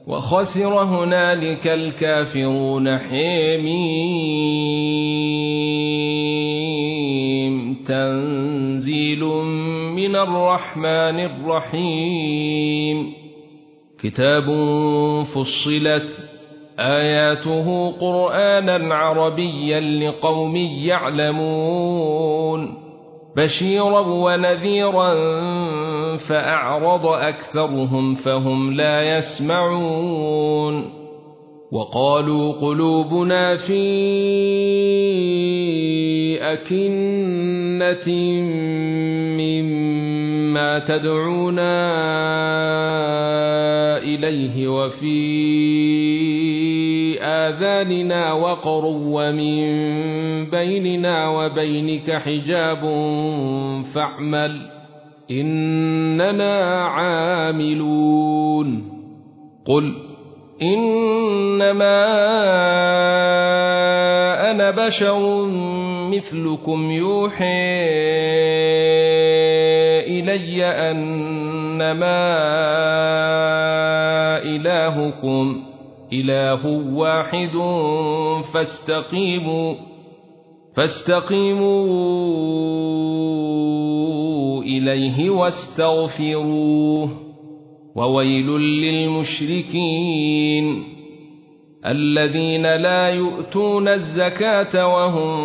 وخسر هنالك الكافرون. حميم تنزيل من الرحمن الرحيم. كتاب فصلت آياته قرآنا عربيا لقوم يعلمون بشيرا ونذيرا فأعرض أكثرهم فهم لا يسمعون. وقالوا قلوبنا في أكنة مما تدعونا إليه وفي آذاننا وقر ومن بيننا وبينك حجاب فاعمل إننا عاملون. قل إنما أنا بشر مثلكم يوحي إلي أنما إلهكم إله واحد فاستقيموا إليه واستغفروه. وويل للمشركين الذين لا يؤتون الزكاة وهم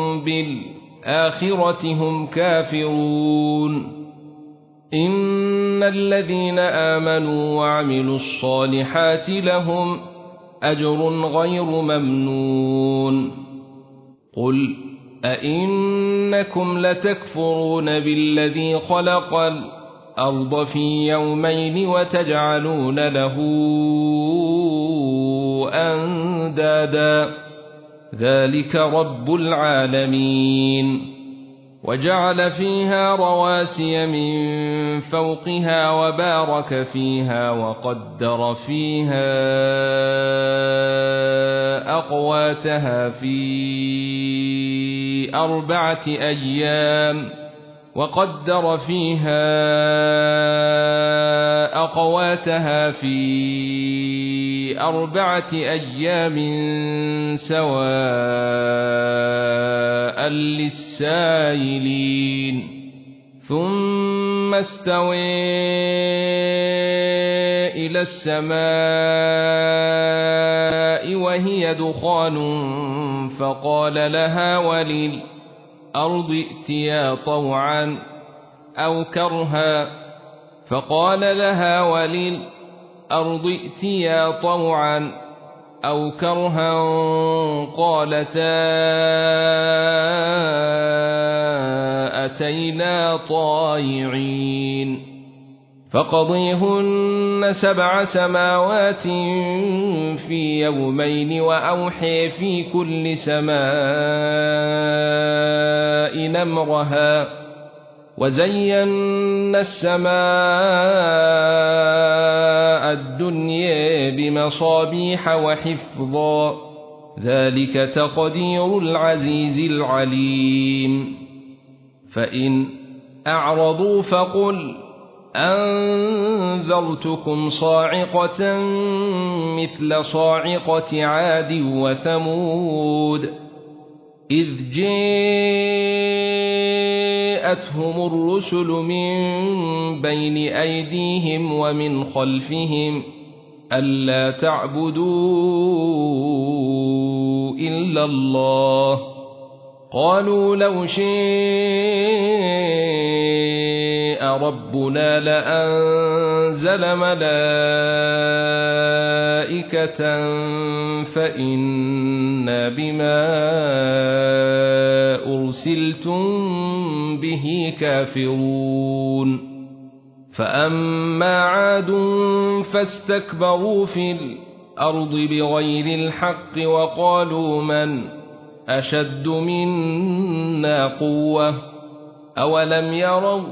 بالآخرة هم كافرون. إن الذين آمنوا وعملوا الصالحات لهم أجر غير ممنون. قل أئنكم لتكفرون بالذي خلق الأرض في يومين وتجعلون له أندادا ذلك رب العالمين. وجعل فيها رواسي من فوقها وبارك فيها وقدر فيها أقواتها في 4 أيام سواء للسائلين. ثم استوى إلى السماء وهي دخان فقال لها وللأرض ائتيا طوعا أو كرها قالتا أتينا طائعين. فقضيهن 7 سماوات في يومين وأوحي في كل سماء أمرها وزينا السماء الدنيا بمصابيح وحفظا ذلك تقدير العزيز العليم. فإن أعرضوا فقل أنذرتكم صاعقة مثل صاعقة عاد وثمود إذ جاءتهم الرسل من بين أيديهم ومن خلفهم ألا تعبدوا إلا الله قالوا لو شاء ربنا لأنزل ملائكة فإنا بما أرسلتم به كافرون. فأما عاد فاستكبروا في الأرض بغير الحق وقالوا من أشد منا قوة أولم يروا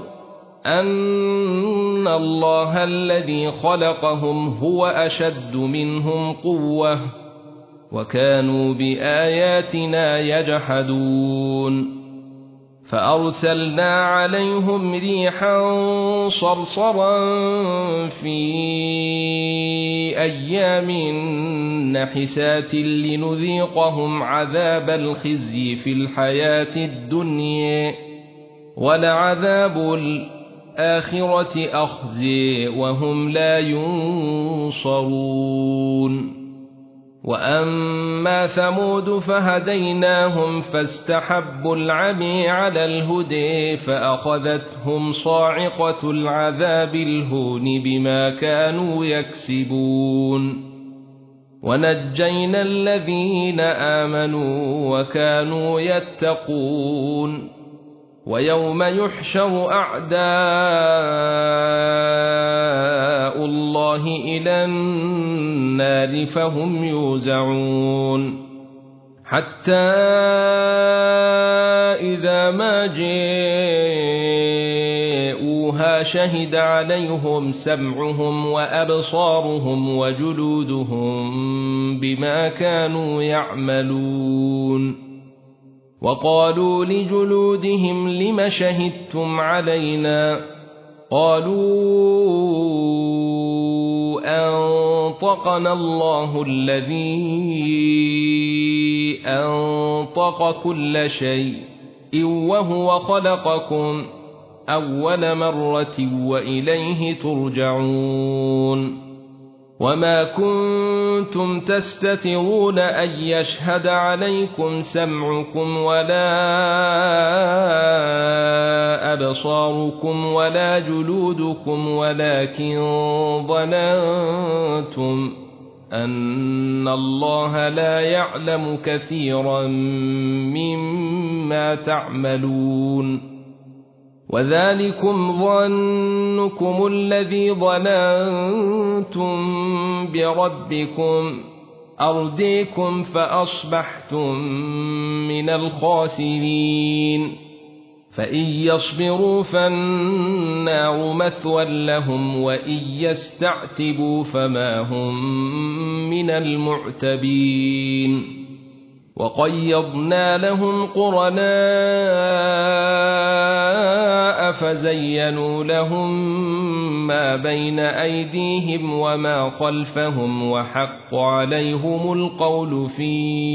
أن الله الذي خلقهم هو أشد منهم قوة وكانوا بآياتنا يجحدون. فأرسلنا عليهم ريحا صرصرا في أيام نحسات لنذيقهم عذاب الخزي في الحياة الدنيا ولعذاب الآخرة أخزي وهم لا ينصرون. وأما ثمود فهديناهم فاستحبوا العمي على الهدى فأخذتهم صاعقة العذاب الهون بما كانوا يكسبون. ونجينا الذين آمنوا وكانوا يتقون. ويوم يحشر أعداء الله إلى النار فهم يوزعون حتى إذا ما جاءوها شهد عليهم سمعهم وأبصارهم وجلودهم بما كانوا يعملون. وقالوا لجلودهم لم شهدتم علينا قالوا أنطقنا الله الذي أنطق كل شيء وهو خلقكم أول مرة وإليه ترجعون. وما كنتم تستترون أن يشهد عليكم سمعكم ولا أبصاركم ولا جلودكم ولكن ظننتم أن الله لا يعلم كثيرا مما تعملون. وذلكم ظنكم الذي ظننتم بربكم أرديكم فأصبحتم من الخاسرين. فإن يصبروا فالنار مثوى لهم وإن يستعتبوا فما هم من المعتبين. وقيضنا لهم قرناء فزينوا لهم ما بين أيديهم وما خلفهم وحق عليهم القول في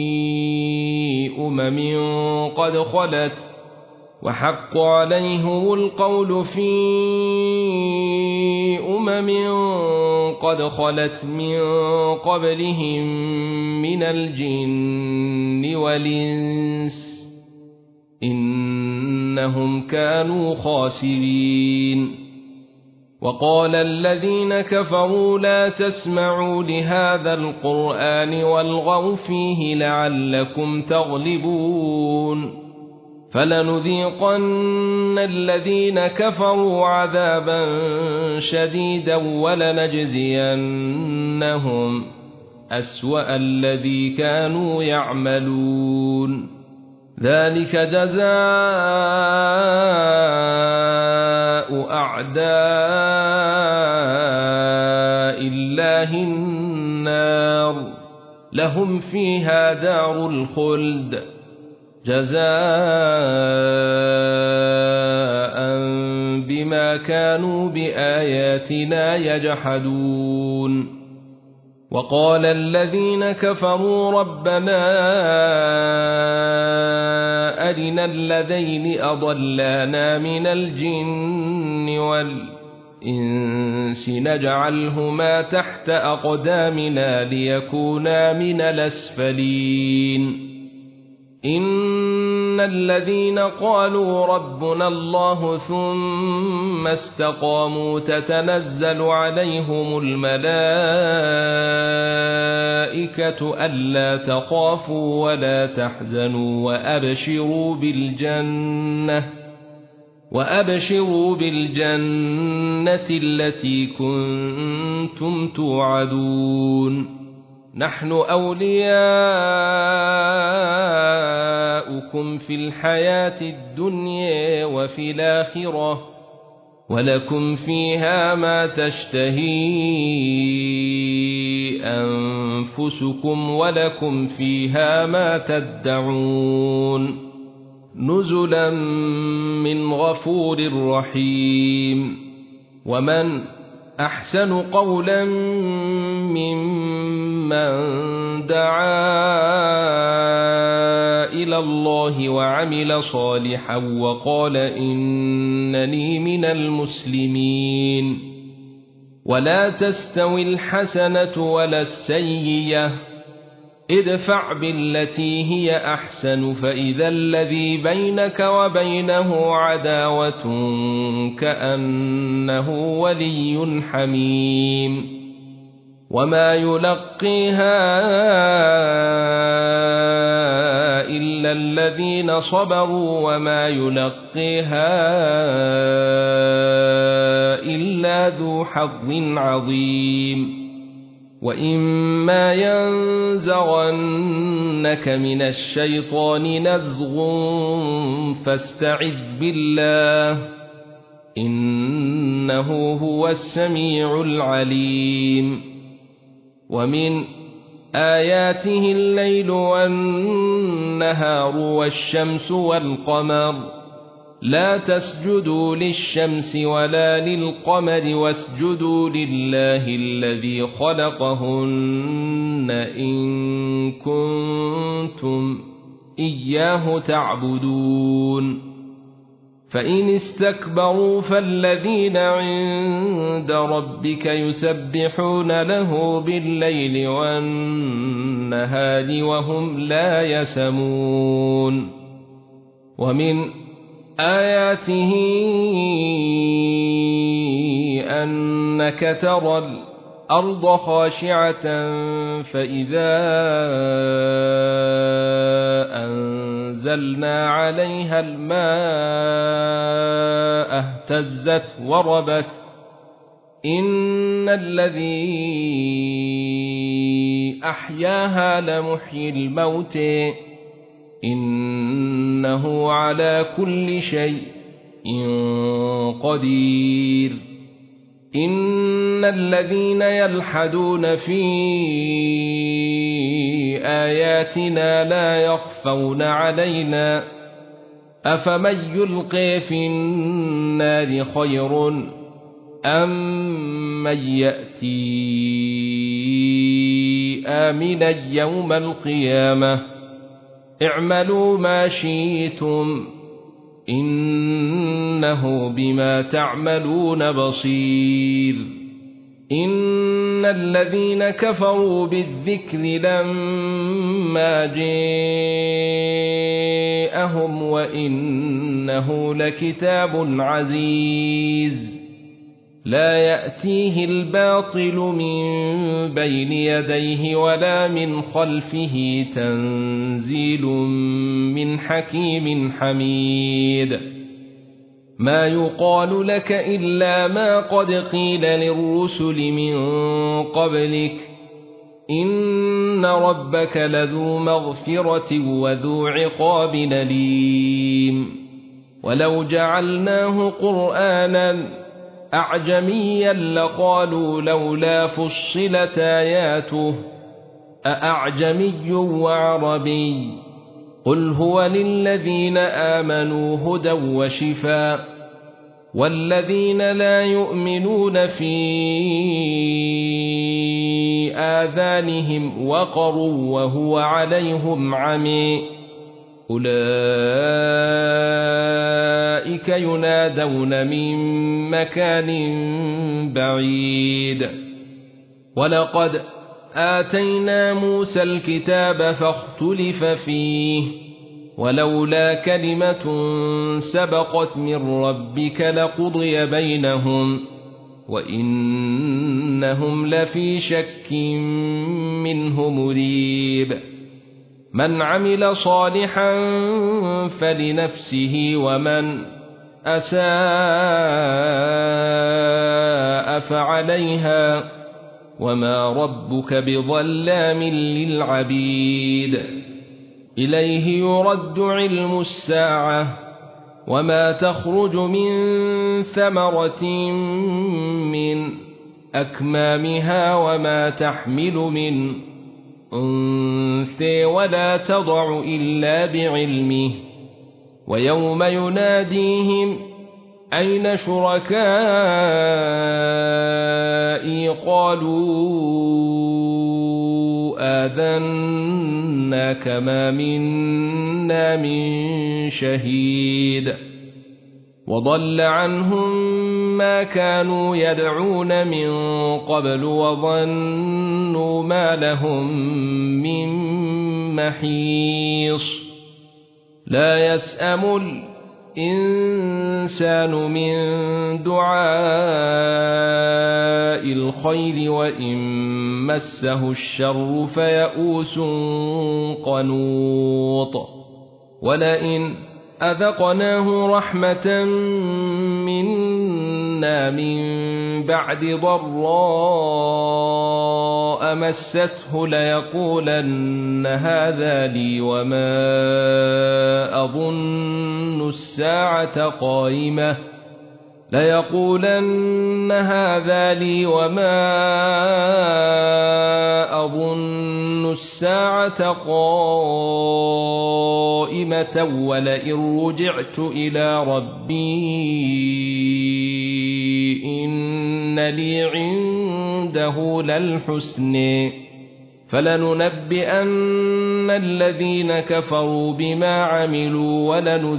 قد خلت من قبلهم من الجن والإنس إنهم كانوا خاسرين. وقال الذين كفروا لا تسمعوا لهذا القرآن والغوا فيه لعلكم تغلبون. فلنذيقن الذين كفروا عذابا شديدا ولنجزينهم أسوأ الذي كانوا يعملون. ذلك جزاء أعداء الله النار لهم فيها دار الخلد جزاء بما كانوا بآياتنا يجحدون. وقال الذين كفروا ربنا أرنا الذين أضلانا من الجن والإنس نجعلهما تحت أقدامنا ليكونا من الأسفلين. إن الذين قالوا ربنا الله ثم استقاموا تتنزل عليهم الملائكة ألا تخافوا ولا تحزنوا وأبشروا بالجنة التي كنتم توعدون. نحن أولياؤكم في الحياة الدنيا وفي الآخرة ولكم فيها ما تشتهي أنفسكم ولكم فيها ما تدعون. نزلا من غفور رحيم. ومن أحسن قولا ممن دعا إلى الله وعمل صالحا وقال إنني من المسلمين. ولا تستوي الحسنة ولا السيئة، ادفع بالتي هي أحسن فإذا الذي بينك وبينه عداوة كأنه ولي حميم. وما يلقيها إلا الذين صبروا وما يلقيها إلا ذو حظ عظيم. وإما ينزغنك من الشيطان نزغ فاستعذ بالله إنه هو السميع العليم. ومن آياته الليل والنهار والشمس والقمر، لا تسجدوا للشمس ولا للقمر واسجدوا لله الذي خلقهن إن كنتم إياه تعبدون. فإن استكبروا فالذين عند ربك يسبحون له بالليل والنهار وهم لا يسمون. ومن آياته أنك ترى الأرض خاشعة فإذا أنزلنا عليها الماء اهتزت وربت إن الذي أحياها لمحيي الموت إنه على كل شيء قدير. إن الذين يلحدون في آياتنا لا يخفون علينا أفمن يلقي في النار خير أم من يأتي آمنا يوم القيامة اعملوا ما شئتم إنه بما تعملون بصير. إن الذين كفروا بالذكر لما جاءهم وإنه لكتاب عزيز لا يأتيه الباطل من بين يديه ولا من خلفه تنزيل من حكيم حميد. ما يقال لك إلا ما قد قيل للرسل من قبلك إن ربك لذو مغفرة وذو عقاب أليم. ولو جعلناه قرآنا أعجميا لقالوا لولا فصلت آياته أأعجمي وعربي قل هو للذين آمنوا هدى وشفاء والذين لا يؤمنون في آذانهم وقر وهو عليهم عمي أولئك ينادون من مكان بعيد. ولقد آتينا موسى الكتاب فاختلف فيه ولولا كلمة سبقت من ربك لقضي بينهم وإنهم لفي شك منه مريب. من عمل صالحا فلنفسه ومن أساء فعليها وما ربك بظلام للعبيد. إليه يرد علم الساعة وما تخرج من ثمرة من أكمامها وما تحمل من أنثى ولا تضع إلا بعلمه ويوم يناديهم أين شركائي قالوا آذناك ما منا من شهيد وضل عنهم ما كانوا يدعون من قبل وظنوا ما لهم من محيص لا يسأم الإنسان من دعاء الخير وإن مسه الشر فيئوس قنوط ولئن أذقناه رحمة منا من بعد ضراء مسته ليقولن هذا لي وما أظن الساعة قائمة ولئن رجعت إلى ربي إن لي عنده للحسن فلننبئن الذين كفروا بما عملوا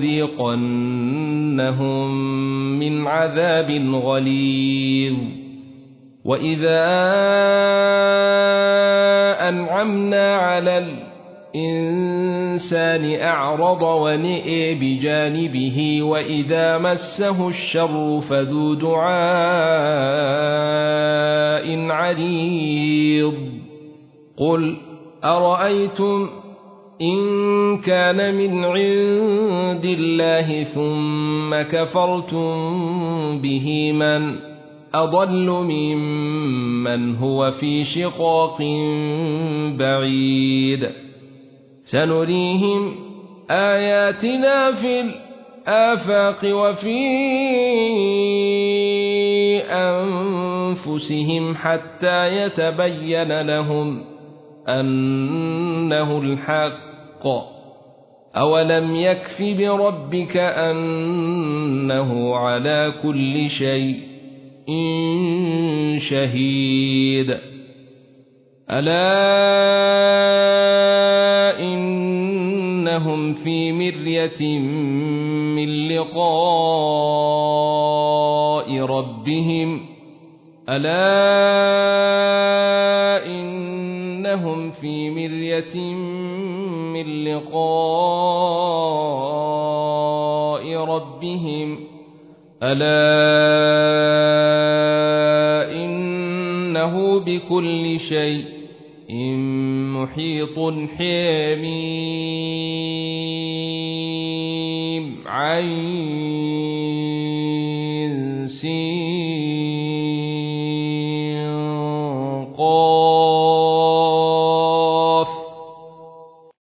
ولنذيقنهم من عذاب غليظ وإذا أنعمنا على الإنسان أعرض ونئ بجانبه وإذا مسه الشر فذو دعاء عريض قل أرأيتم إن كان من عند الله ثم كفرتم به من أضل ممن هو في شقاق بعيد سنريهم آياتنا في الآفاق وفي أنفسهم حتى يتبين لهم أنه الحق أولم يكف بربك أنه على كل شيء شهيد ألا إنهم في مرية من لقاء ربهم في مرية من لقاء ربهم إنه بكل شيء محيط حميم عين سين قاف